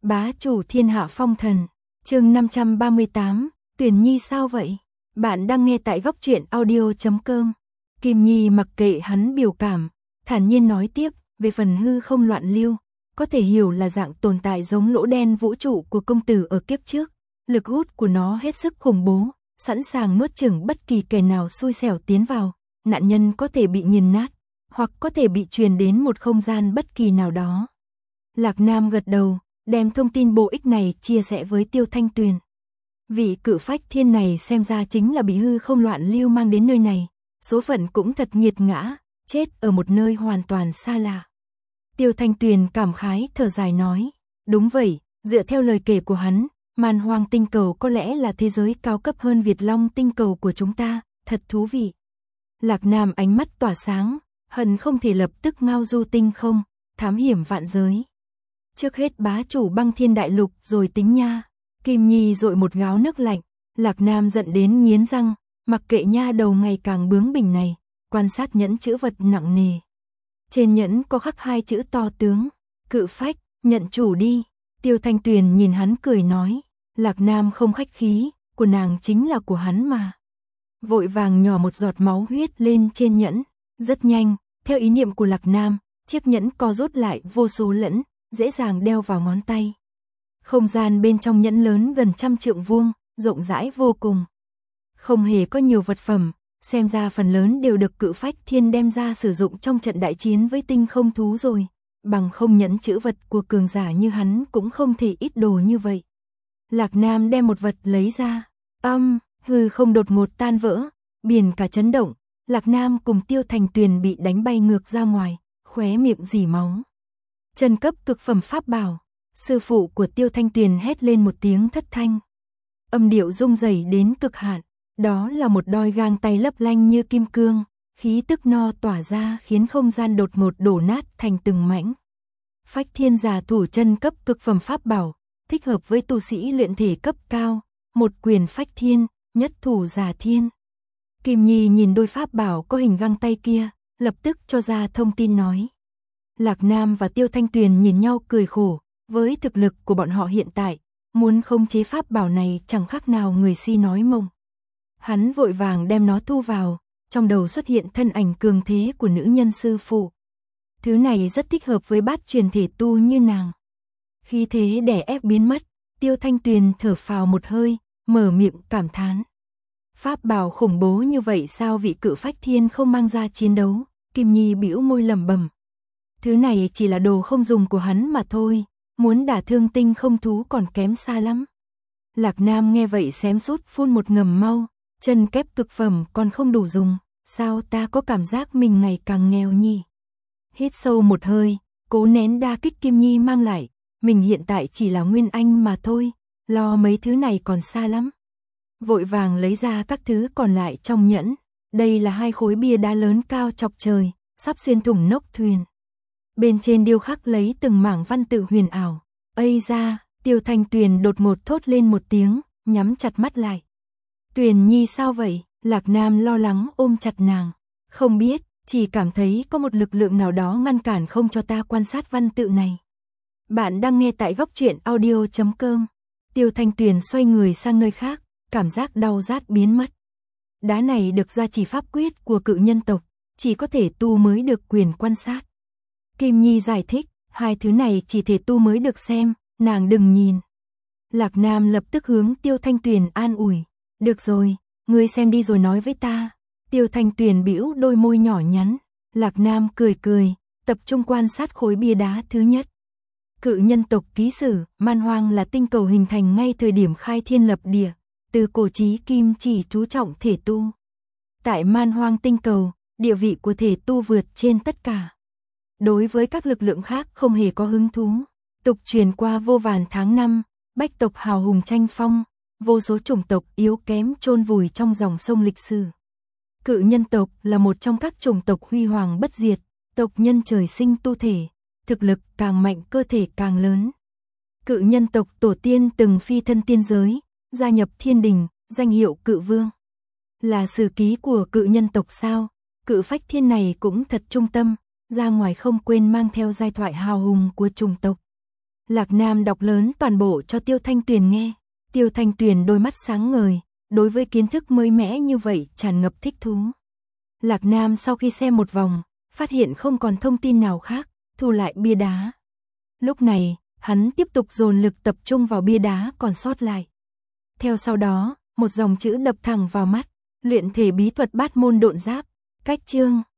Bá chủ thiên hạ phong thần, chương 538, Tuyền Nhi sao vậy? Bạn đang nghe tại góc truyện audio.com. Kim Nhi mặc kệ hắn biểu cảm, thản nhiên nói tiếp, về phần hư không loạn lưu, có thể hiểu là dạng tồn tại giống lỗ đen vũ trụ của công tử ở kiếp trước. Lực hút của nó hết sức khủng bố, sẵn sàng nuốt chửng bất kỳ kẻ nào xui xẻo tiến vào. Nạn nhân có thể bị nghiền nát, hoặc có thể bị truyền đến một không gian bất kỳ nào đó. Lạc Nam gật đầu, đem thông tin bổ ích này chia sẻ với Tiêu Thanh Tuyền. Vị cự phách thiên này xem ra chính là bị hư không loạn lưu mang đến nơi này, số phận cũng thật nghiệt ngã, chết ở một nơi hoàn toàn xa lạ. Tiêu Thanh Tuyền cảm khái thở dài nói, đúng vậy, dựa theo lời kể của hắn, Man Hoang tinh cầu có lẽ là thế giới cao cấp hơn Việt Long tinh cầu của chúng ta, thật thú vị. Lạc Nam ánh mắt tỏa sáng, hận không thể lập tức ngao du tinh không, thám hiểm vạn giới. Trước hết bá chủ Băng Thiên Đại Lục rồi tính nha. Kim Nhi dội một gáo nước lạnh, Lạc Nam giận đến nghiến răng, mặc kệ nha đầu ngày càng bướng bỉnh này, quan sát nhẫn chữ vật nặng nề. Trên nhẫn có khắc hai chữ to tướng, cự phách, nhận chủ đi. Tiêu Thanh Tuyền nhìn hắn cười nói, Lạc Nam không khách khí, của nàng chính là của hắn mà. Vội vàng nhỏ một giọt máu huyết lên trên nhẫn, rất nhanh, theo ý niệm của Lạc Nam, chiếc nhẫn co rút lại vô số lẫn, dễ dàng đeo vào ngón tay. Không gian bên trong nhẫn lớn gần 100 trượng vuông, rộng rãi vô cùng. Không hề có nhiều vật phẩm, xem ra phần lớn đều được cự phách thiên đem ra sử dụng trong trận đại chiến với tinh không thú rồi. Bằng không nhẫn chữ vật của cường giả như hắn cũng không thể ít đồ như vậy. Lạc Nam đem một vật lấy ra, hư không đột ngột tan vỡ, biển cả chấn động, Lạc Nam cùng Tiêu Thanh Tuyền bị đánh bay ngược ra ngoài, khóe miệng rỉ máu. Chân cấp cực phẩm pháp bảo, sư phụ của Tiêu Thanh Tuyền hét lên một tiếng thất thanh. Âm điệu rung rẩy đến cực hạn, đó là một đôi gang tay lấp lánh như kim cương, khí tức no tỏa ra khiến không gian đột ngột đổ nát thành từng mảnh. Phách thiên giả thủ chân cấp cực phẩm pháp bảo, thích hợp với tu sĩ luyện thể cấp cao, một quyền phách thiên, nhất thủ giả thiên. Kim Nhi nhìn đôi pháp bảo có hình găng tay kia, lập tức cho ra thông tin nói. Lạc Nam và Tiêu Thanh Tuyền nhìn nhau cười khổ, với thực lực của bọn họ hiện tại, muốn khống chế pháp bảo này chẳng khác nào người si nói mộng. Hắn vội vàng đem nó thu vào, trong đầu xuất hiện thân ảnh cường thế của nữ nhân sư phụ. Thứ này rất thích hợp với bát truyền thể tu như nàng. Khí thế đè ép biến mất, Tiêu Thanh Tuyền thở phào một hơi, mở miệng cảm thán. Pháp bảo khủng bố như vậy sao vị cự phách thiên không mang ra chiến đấu? Kim Nhi bĩu môi lẩm bẩm. Thứ này chỉ là đồ không dùng của hắn mà thôi, muốn đả thương tinh không thú còn kém xa lắm. Lạc Nam nghe vậy xém sút phun một ngụm mau, chân kép cực phẩm còn không đủ dùng, sao ta có cảm giác mình ngày càng nghèo nhỉ? Hít sâu một hơi, cố nén đa kích Kim Nhi mang lại, mình hiện tại chỉ là nguyên anh mà thôi, lo mấy thứ này còn xa lắm. Vội vàng lấy ra các thứ còn lại trong nhẫn, đây là hai khối bia đá lớn cao chọc trời, sắp xuyên thủng nóc thuyền. Bên trên điêu khắc lấy từng mảng văn tự huyền ảo. Ây ra, Tiêu Thanh Tuyền đột ngột thốt lên một tiếng, nhắm chặt mắt lại. Tuyền Nhi sao vậy? Lạc Nam lo lắng ôm chặt nàng. Không biết, chỉ cảm thấy có một lực lượng nào đó ngăn cản không cho ta quan sát văn tự này. Bạn đang nghe tại góc truyện audio.com. Tiêu Thanh Tuyền xoay người sang nơi khác, cảm giác đau rát biến mất. Đá này được gia trì pháp quyết của cự nhân tộc, chỉ có thể tu mới được quyền quan sát. Kim Nhi giải thích, hai thứ này chỉ thể tu mới được xem, nàng đừng nhìn. Lạc Nam lập tức hướng Tiêu Thanh Tuyền an ủi, được rồi, ngươi xem đi rồi nói với ta. Tiêu Thanh Tuyền bĩu đôi môi nhỏ nhắn, Lạc Nam cười cười, tập trung quan sát khối bia đá thứ nhất. Cự nhân tộc ký sử, Man Hoang là tinh cầu hình thành ngay thời điểm khai thiên lập địa, từ cổ chí kim chỉ chú trọng thể tu. Tại Man Hoang tinh cầu, địa vị của thể tu vượt trên tất cả. Đối với các lực lượng khác không hề có hứng thú. Tục truyền qua vô vàn tháng năm, bách tộc hào hùng tranh phong, vô số chủng tộc yếu kém chôn vùi trong dòng sông lịch sử. Cự nhân tộc là một trong các chủng tộc huy hoàng bất diệt, tộc nhân trời sinh tu thể, thực lực càng mạnh cơ thể càng lớn. Cự nhân tộc tổ tiên từng phi thân tiên giới, gia nhập thiên đình, danh hiệu cự vương. Là sử ký của cự nhân tộc sao? Cự phách thiên này cũng thật trung tâm, ra ngoài không quên mang theo giai thoại hào hùng của chủng tộc. Lạc Nam đọc lớn toàn bộ cho Tiêu Thanh Tuyền nghe. Tiêu Thanh Tuyền đôi mắt sáng ngời, đối với kiến thức mới mẻ như vậy tràn ngập thích thú. Lạc Nam sau khi xem một vòng, phát hiện không còn thông tin nào khác, thu lại bia đá. Lúc này, hắn tiếp tục dồn lực tập trung vào bia đá còn sót lại. Theo sau đó, một dòng chữ đập thẳng vào mắt, luyện thể bí thuật bát môn độn giáp, cách chương.